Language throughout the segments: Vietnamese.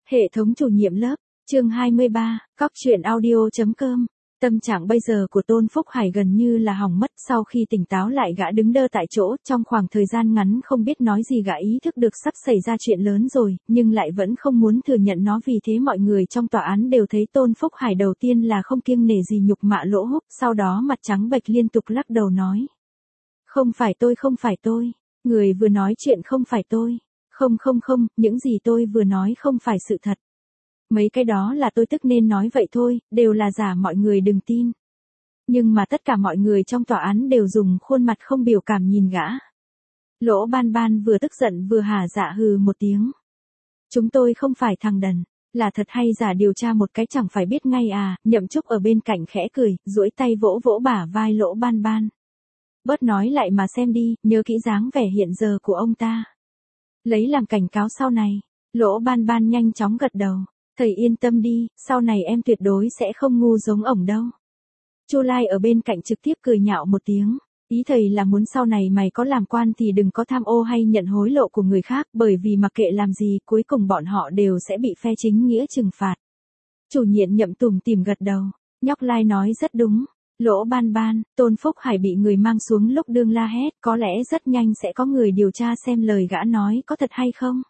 Hệ thống chủ nhiệm lớp, chương 23, cóc truyện audio.com. Tâm trạng bây giờ của Tôn Phúc Hải gần như là hỏng mất. Sau khi tỉnh táo lại, gã đứng đơ tại chỗ, trong khoảng thời gian ngắn không biết nói gì. Gã ý thức được sắp xảy ra chuyện lớn rồi, nhưng lại vẫn không muốn thừa nhận nó. Vì thế mọi người trong tòa án đều thấy Tôn Phúc Hải đầu tiên là không kiêng nể gì nhục mạ Lỗ Húc, sau đó mặt trắng bệch liên tục lắc đầu nói: không phải tôi, người vừa nói chuyện không phải tôi. Không, những gì tôi vừa nói không phải sự thật. Mấy cái đó là tôi tức nên nói vậy thôi, đều là giả, mọi người đừng tin. Nhưng mà tất cả mọi người trong tòa án đều dùng khuôn mặt không biểu cảm nhìn gã. Lỗ Ban Ban vừa tức giận vừa hả dạ hừ một tiếng. Chúng tôi không phải thằng đần, là thật hay giả điều tra một cái chẳng phải biết ngay à. Nhậm Trúc ở bên cạnh khẽ cười, duỗi tay vỗ vỗ bả vai Lỗ Ban Ban. Bớt nói lại mà xem đi, nhớ kỹ dáng vẻ hiện giờ của ông ta. Lấy làm cảnh cáo sau này. Lỗ Ban Ban nhanh chóng gật đầu. Thầy yên tâm đi, sau này em tuyệt đối sẽ không ngu giống ổng đâu. Chu Lai ở bên cạnh trực tiếp cười nhạo một tiếng. Ý thầy là muốn sau này mày có làm quan thì đừng có tham ô hay nhận hối lộ của người khác, bởi vì mặc kệ làm gì cuối cùng bọn họ đều sẽ bị phe chính nghĩa trừng phạt. Chủ nhiệm Nhậm tủm tỉm gật đầu. Nhóc Lai nói rất đúng. Lỗ Ban Ban, Tôn Phúc Hải bị người mang xuống lúc đương la hét, có lẽ rất nhanh sẽ có người điều tra xem lời gã nói có thật hay không.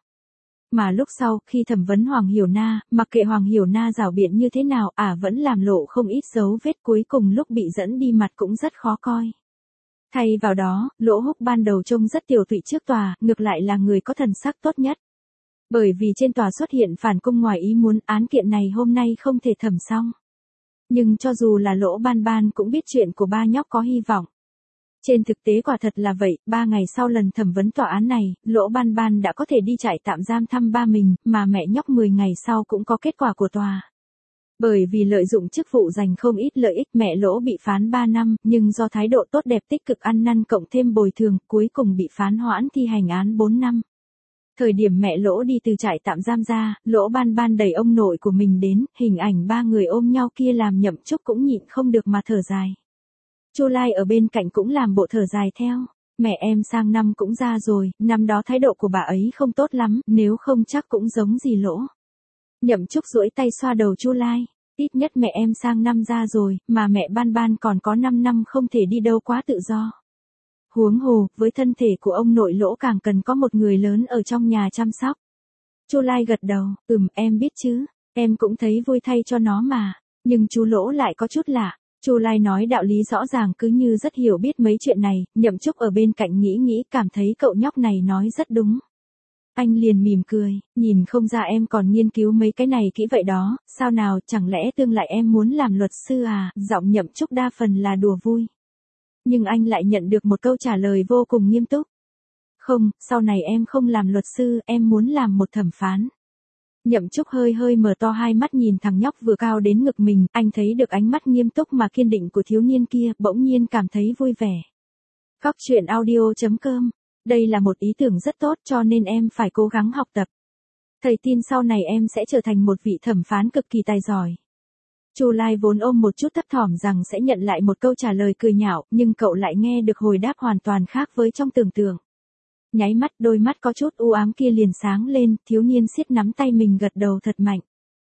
Mà lúc sau, khi thẩm vấn Hoàng Hiểu Na, mặc kệ Hoàng Hiểu Na rảo biện như thế nào, vẫn làm lộ không ít dấu vết, cuối cùng lúc bị dẫn đi mặt cũng rất khó coi. Thay vào đó, Lỗ Húc ban đầu trông rất tiều tụy trước tòa, ngược lại là người có thần sắc tốt nhất. Bởi vì trên tòa xuất hiện phản cung ngoài ý muốn, án kiện này hôm nay không thể thẩm xong. Nhưng cho dù là Lỗ Ban Ban cũng biết chuyện của ba nhóc có hy vọng. Trên thực tế quả thật là vậy, 3 ngày sau lần thẩm vấn tòa án này, Lỗ Ban Ban đã có thể đi trại tạm giam thăm ba mình, mà mẹ nhóc 10 ngày sau cũng có kết quả của tòa. Bởi vì lợi dụng chức vụ giành không ít lợi ích, mẹ Lỗ bị phán 3 năm, nhưng do thái độ tốt đẹp tích cực ăn năn cộng thêm bồi thường, cuối cùng bị phán hoãn thi hành án 4 năm. Thời điểm mẹ Lỗ đi từ trại tạm giam ra, Lỗ Ban Ban đẩy ông nội của mình đến, hình ảnh ba người ôm nhau kia làm Nhậm Trúc cũng nhịn không được mà thở dài. Chu Lai ở bên cạnh cũng làm bộ thở dài theo. Mẹ em sang năm cũng ra rồi, năm đó thái độ của bà ấy không tốt lắm, nếu không chắc cũng giống gì Lỗ. Nhậm Trúc duỗi tay xoa đầu Chu Lai. Ít nhất mẹ em sang năm ra rồi, mà mẹ Ban Ban còn có 5 năm không thể đi đâu quá tự do. Huống hồ, với thân thể của ông nội Lỗ càng cần có một người lớn ở trong nhà chăm sóc. Chu Lai gật đầu, em biết chứ, em cũng thấy vui thay cho nó mà, nhưng chú Lỗ lại có chút lạ. Chu Lai nói đạo lý rõ ràng cứ như rất hiểu biết mấy chuyện này. Nhậm Trúc ở bên cạnh nghĩ cảm thấy cậu nhóc này nói rất đúng. Anh liền mỉm cười, nhìn không ra em còn nghiên cứu mấy cái này kỹ vậy đó, sao nào, chẳng lẽ tương lai em muốn làm luật sư à? Giọng Nhậm Trúc đa phần là đùa vui. Nhưng anh lại nhận được một câu trả lời vô cùng nghiêm túc. Không, sau này em không làm luật sư, em muốn làm một thẩm phán. Nhậm Trúc hơi mở to hai mắt nhìn thằng nhóc vừa cao đến ngực mình, anh thấy được ánh mắt nghiêm túc mà kiên định của thiếu niên kia, bỗng nhiên cảm thấy vui vẻ. Cóc truyện audio.com, đây là một ý tưởng rất tốt cho nên em phải cố gắng học tập. Thầy tin sau này em sẽ trở thành một vị thẩm phán cực kỳ tài giỏi. Chu Lai vốn ôm một chút thấp thỏm rằng sẽ nhận lại một câu trả lời cười nhạo, nhưng cậu lại nghe được hồi đáp hoàn toàn khác với trong tưởng tượng. Nháy mắt, đôi mắt có chút u ám kia liền sáng lên, thiếu niên siết nắm tay mình gật đầu thật mạnh.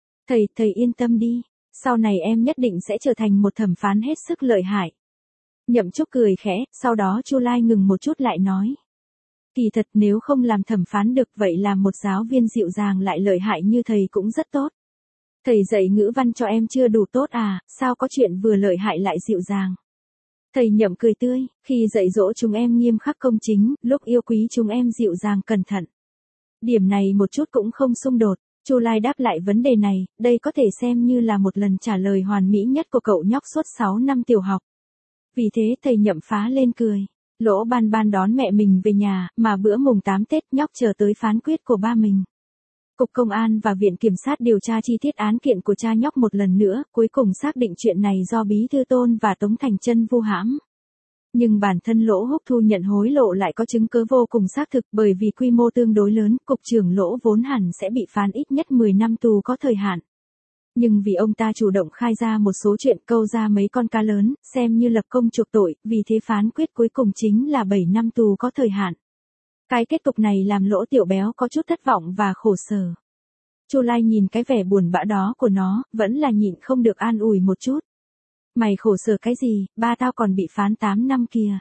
Thầy yên tâm đi, sau này em nhất định sẽ trở thành một thẩm phán hết sức lợi hại. Nhậm Trúc cười khẽ, sau đó Chu Lai ngừng một chút lại nói. Kỳ thật nếu không làm thẩm phán được vậy làm một giáo viên dịu dàng lại lợi hại như thầy cũng rất tốt. Thầy dạy ngữ văn cho em chưa đủ tốt à, sao có chuyện vừa lợi hại lại dịu dàng. Thầy Nhậm cười tươi, khi dạy dỗ chúng em nghiêm khắc công chính, lúc yêu quý chúng em dịu dàng cẩn thận. Điểm này một chút cũng không xung đột. Chu Lai đáp lại vấn đề này, đây có thể xem như là một lần trả lời hoàn mỹ nhất của cậu nhóc suốt 6 năm tiểu học. Vì thế thầy Nhậm phá lên cười. Lỗ Ban Ban đón mẹ mình về nhà, mà bữa mùng 8 Tết nhóc chờ tới phán quyết của ba mình. Cục Công an và Viện Kiểm sát điều tra chi tiết án kiện của cha nhóc một lần nữa, cuối cùng xác định chuyện này do Bí Thư Tôn và Tống Thành Chân vu hãm. Nhưng bản thân Lỗ Húc thu nhận hối lộ lại có chứng cứ vô cùng xác thực, bởi vì quy mô tương đối lớn, cục trưởng Lỗ vốn hẳn sẽ bị phán ít nhất 10 năm tù có thời hạn. Nhưng vì ông ta chủ động khai ra một số chuyện, câu ra mấy con cá lớn, xem như lập công chuộc tội, vì thế phán quyết cuối cùng chính là 7 năm tù có thời hạn. Cái kết cục này làm Lỗ Tiểu Béo có chút thất vọng và khổ sở. Chu Lai nhìn cái vẻ buồn bã đó của nó, vẫn là nhịn không được an ủi một chút. Mày khổ sở cái gì, ba tao còn bị phán 8 năm kìa.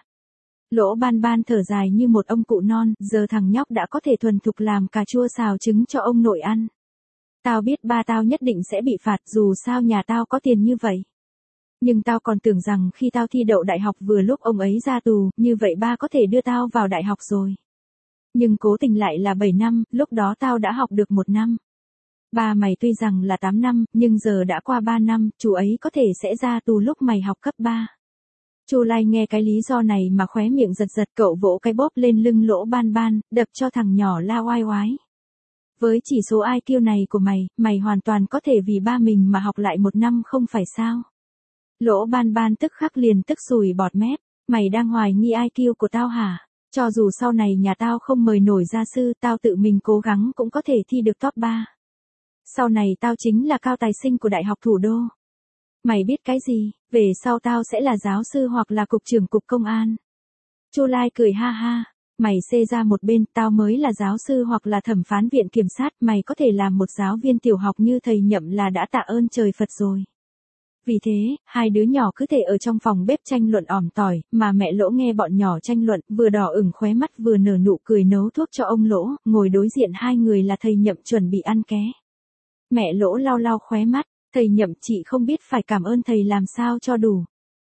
Lỗ Ban Ban thở dài như một ông cụ non, giờ thằng nhóc đã có thể thuần thục làm cà chua xào trứng cho ông nội ăn. Tao biết ba tao nhất định sẽ bị phạt dù sao nhà tao có tiền như vậy. Nhưng tao còn tưởng rằng khi tao thi đậu đại học vừa lúc ông ấy ra tù, như vậy ba có thể đưa tao vào đại học rồi. Nhưng cố tình lại là 7 năm, lúc đó tao đã học được 1 năm. Ba mày tuy rằng là 8 năm, nhưng giờ đã qua 3 năm, chú ấy có thể sẽ ra tù lúc mày học cấp 3. Chu Lai nghe cái lý do này mà khóe miệng giật giật, cậu vỗ cái bóp lên lưng Lỗ Ban Ban, đập cho thằng nhỏ la oai oái. Với chỉ số IQ này của mày, mày hoàn toàn có thể vì ba mình mà học lại 1 năm không phải sao? Lỗ Ban Ban tức khắc liền tức sùi bọt mép, mày đang hoài nghi IQ của tao hả? Cho dù sau này nhà tao không mời nổi gia sư, tao tự mình cố gắng cũng có thể thi được top 3. Sau này tao chính là cao tài sinh của Đại học Thủ đô. Mày biết cái gì, về sau tao sẽ là giáo sư hoặc là cục trưởng cục công an. Chu Lai cười ha ha, mày xê ra một bên, tao mới là giáo sư hoặc là thẩm phán viện kiểm sát, mày có thể làm một giáo viên tiểu học như thầy Nhậm là đã tạ ơn trời Phật rồi. Vì thế, hai đứa nhỏ cứ thể ở trong phòng bếp tranh luận ỏm tỏi, mà mẹ Lỗ nghe bọn nhỏ tranh luận, vừa đỏ ửng khóe mắt vừa nở nụ cười nấu thuốc cho ông Lỗ, ngồi đối diện hai người là thầy Nhậm chuẩn bị ăn ké. Mẹ Lỗ lau lau khóe mắt, thầy Nhậm chị không biết phải cảm ơn thầy làm sao cho đủ.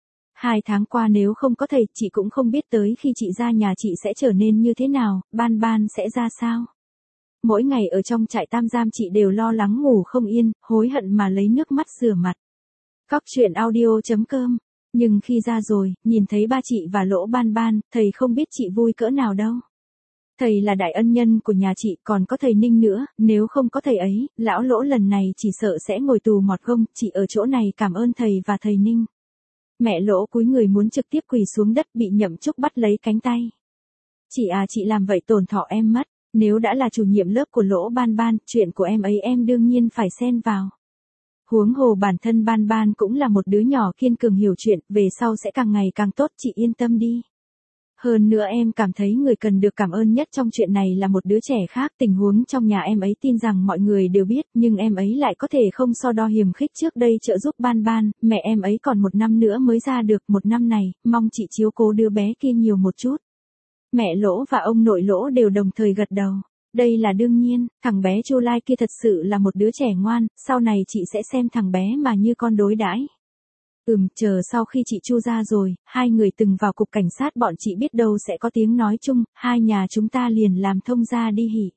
2 tháng qua nếu không có thầy chị cũng không biết tới khi chị ra nhà chị sẽ trở nên như thế nào, Ban Ban sẽ ra sao. Mỗi ngày ở trong trại tạm giam chị đều lo lắng ngủ không yên, hối hận mà lấy nước mắt rửa mặt. Cóc truyện audio.com. Nhưng khi ra rồi, nhìn thấy ba chị và Lỗ Ban Ban, thầy không biết chị vui cỡ nào đâu. Thầy là đại ân nhân của nhà chị, còn có thầy Ninh nữa, nếu không có thầy ấy, lão Lỗ lần này chỉ sợ sẽ ngồi tù mọt gông, chị ở chỗ này cảm ơn thầy và thầy Ninh. Mẹ Lỗ cúi người muốn trực tiếp quỳ xuống đất, bị Nhậm Trúc bắt lấy cánh tay. Chị à, chị làm vậy tổn thọ em mất, nếu đã là chủ nhiệm lớp của Lỗ Ban Ban, chuyện của em ấy em đương nhiên phải xen vào. Huống hồ bản thân Ban Ban cũng là một đứa nhỏ kiên cường hiểu chuyện, về sau sẽ càng ngày càng tốt, chị yên tâm đi. Hơn nữa em cảm thấy người cần được cảm ơn nhất trong chuyện này là một đứa trẻ khác, tình huống trong nhà em ấy tin rằng mọi người đều biết, nhưng em ấy lại có thể không so đo hiềm khích trước đây trợ giúp Ban Ban, mẹ em ấy còn 1 năm nữa mới ra được, 1 năm này, mong chị chiếu cố đứa bé kia nhiều một chút. Mẹ Lỗ và ông nội Lỗ đều đồng thời gật đầu. Đây là đương nhiên, thằng bé Chu Lai kia thật sự là một đứa trẻ ngoan, sau này chị sẽ xem thằng bé mà như con đối đãi. Chờ sau khi chị Chu ra rồi, hai người từng vào cục cảnh sát bọn chị biết đâu sẽ có tiếng nói chung, hai nhà chúng ta liền làm thông gia đi hỉ.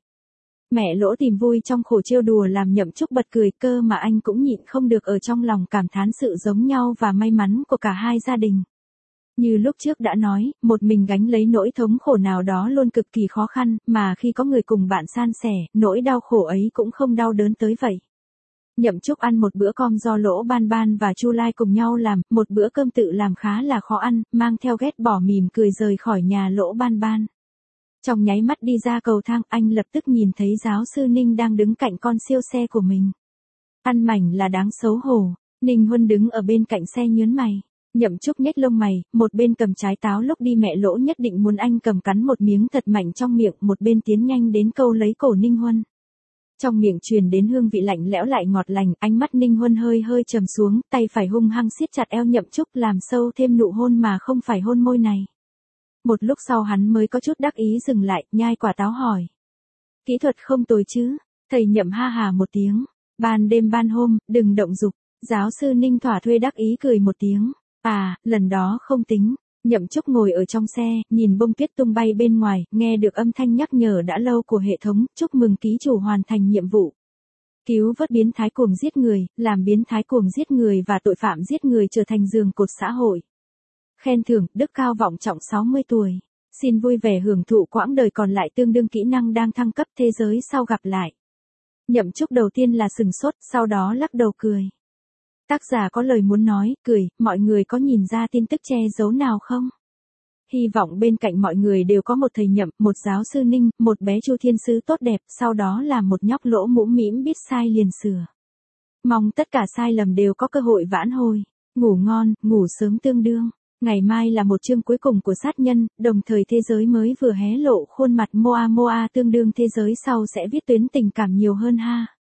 Mẹ Lỗ tìm vui trong khổ trêu đùa làm Nhậm Trúc bật cười, cơ mà anh cũng nhịn không được ở trong lòng cảm thán sự giống nhau và may mắn của cả hai gia đình. Như lúc trước đã nói, một mình gánh lấy nỗi thống khổ nào đó luôn cực kỳ khó khăn, mà khi có người cùng bạn san sẻ, nỗi đau khổ ấy cũng không đau đớn tới vậy. Nhậm Trúc ăn một bữa cơm do Lỗ Ban Ban và Chu Lai cùng nhau làm, một bữa cơm tự làm khá là khó ăn, mang theo ghét bỏ mỉm cười rời khỏi nhà Lỗ Ban Ban. Trong nháy mắt đi ra cầu thang, anh lập tức nhìn thấy giáo sư Ninh đang đứng cạnh con siêu xe của mình. Ăn mảnh là đáng xấu hổ, Ninh Huân đứng ở bên cạnh xe nhớn mày. Nhậm Trúc nhếch lông mày, một bên cầm trái táo, lúc đi mẹ Lỗ nhất định muốn anh cầm cắn một miếng thật mạnh trong miệng, một bên tiến nhanh đến câu lấy cổ Ninh Huân. Trong miệng truyền đến hương vị lạnh lẽo lại ngọt lành, ánh mắt Ninh Huân hơi hơi trầm xuống, tay phải hung hăng siết chặt eo Nhậm Trúc làm sâu thêm nụ hôn mà không phải hôn môi này. Một lúc sau hắn mới có chút đắc ý dừng lại, nhai quả táo hỏi. Kỹ thuật không tồi chứ, thầy Nhậm ha hà một tiếng, ban đêm ban hôm, đừng động dục, giáo sư Ninh thỏa thuê đắc ý cười một tiếng. À, lần đó không tính. Nhậm Trúc ngồi ở trong xe, nhìn bông tuyết tung bay bên ngoài, nghe được âm thanh nhắc nhở đã lâu của hệ thống, chúc mừng ký chủ hoàn thành nhiệm vụ. Cứu vớt biến thái cuồng giết người, làm biến thái cuồng giết người và tội phạm giết người trở thành giường cột xã hội. Khen thưởng, đức cao vọng trọng 60 tuổi. Xin vui vẻ hưởng thụ quãng đời còn lại, tương đương kỹ năng đang thăng cấp, thế giới sau gặp lại. Nhậm Trúc đầu tiên là sừng sốt, sau đó lắc đầu cười. Tác giả có lời muốn nói, cười, mọi người có nhìn ra tin tức che giấu nào không? Hy vọng bên cạnh mọi người đều có một thầy Nhậm, một giáo sư Ninh, một bé Chu thiên sứ tốt đẹp, sau đó là một nhóc Lỗ mũm mĩm biết sai liền sửa. Mong tất cả sai lầm đều có cơ hội vãn hồi. Ngủ ngon, ngủ sớm tương đương. Ngày mai là một chương cuối cùng của sát nhân, đồng thời thế giới mới vừa hé lộ khuôn mặt Moa Moa tương đương thế giới sau sẽ viết tuyến tình cảm nhiều hơn ha.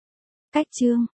Cách chương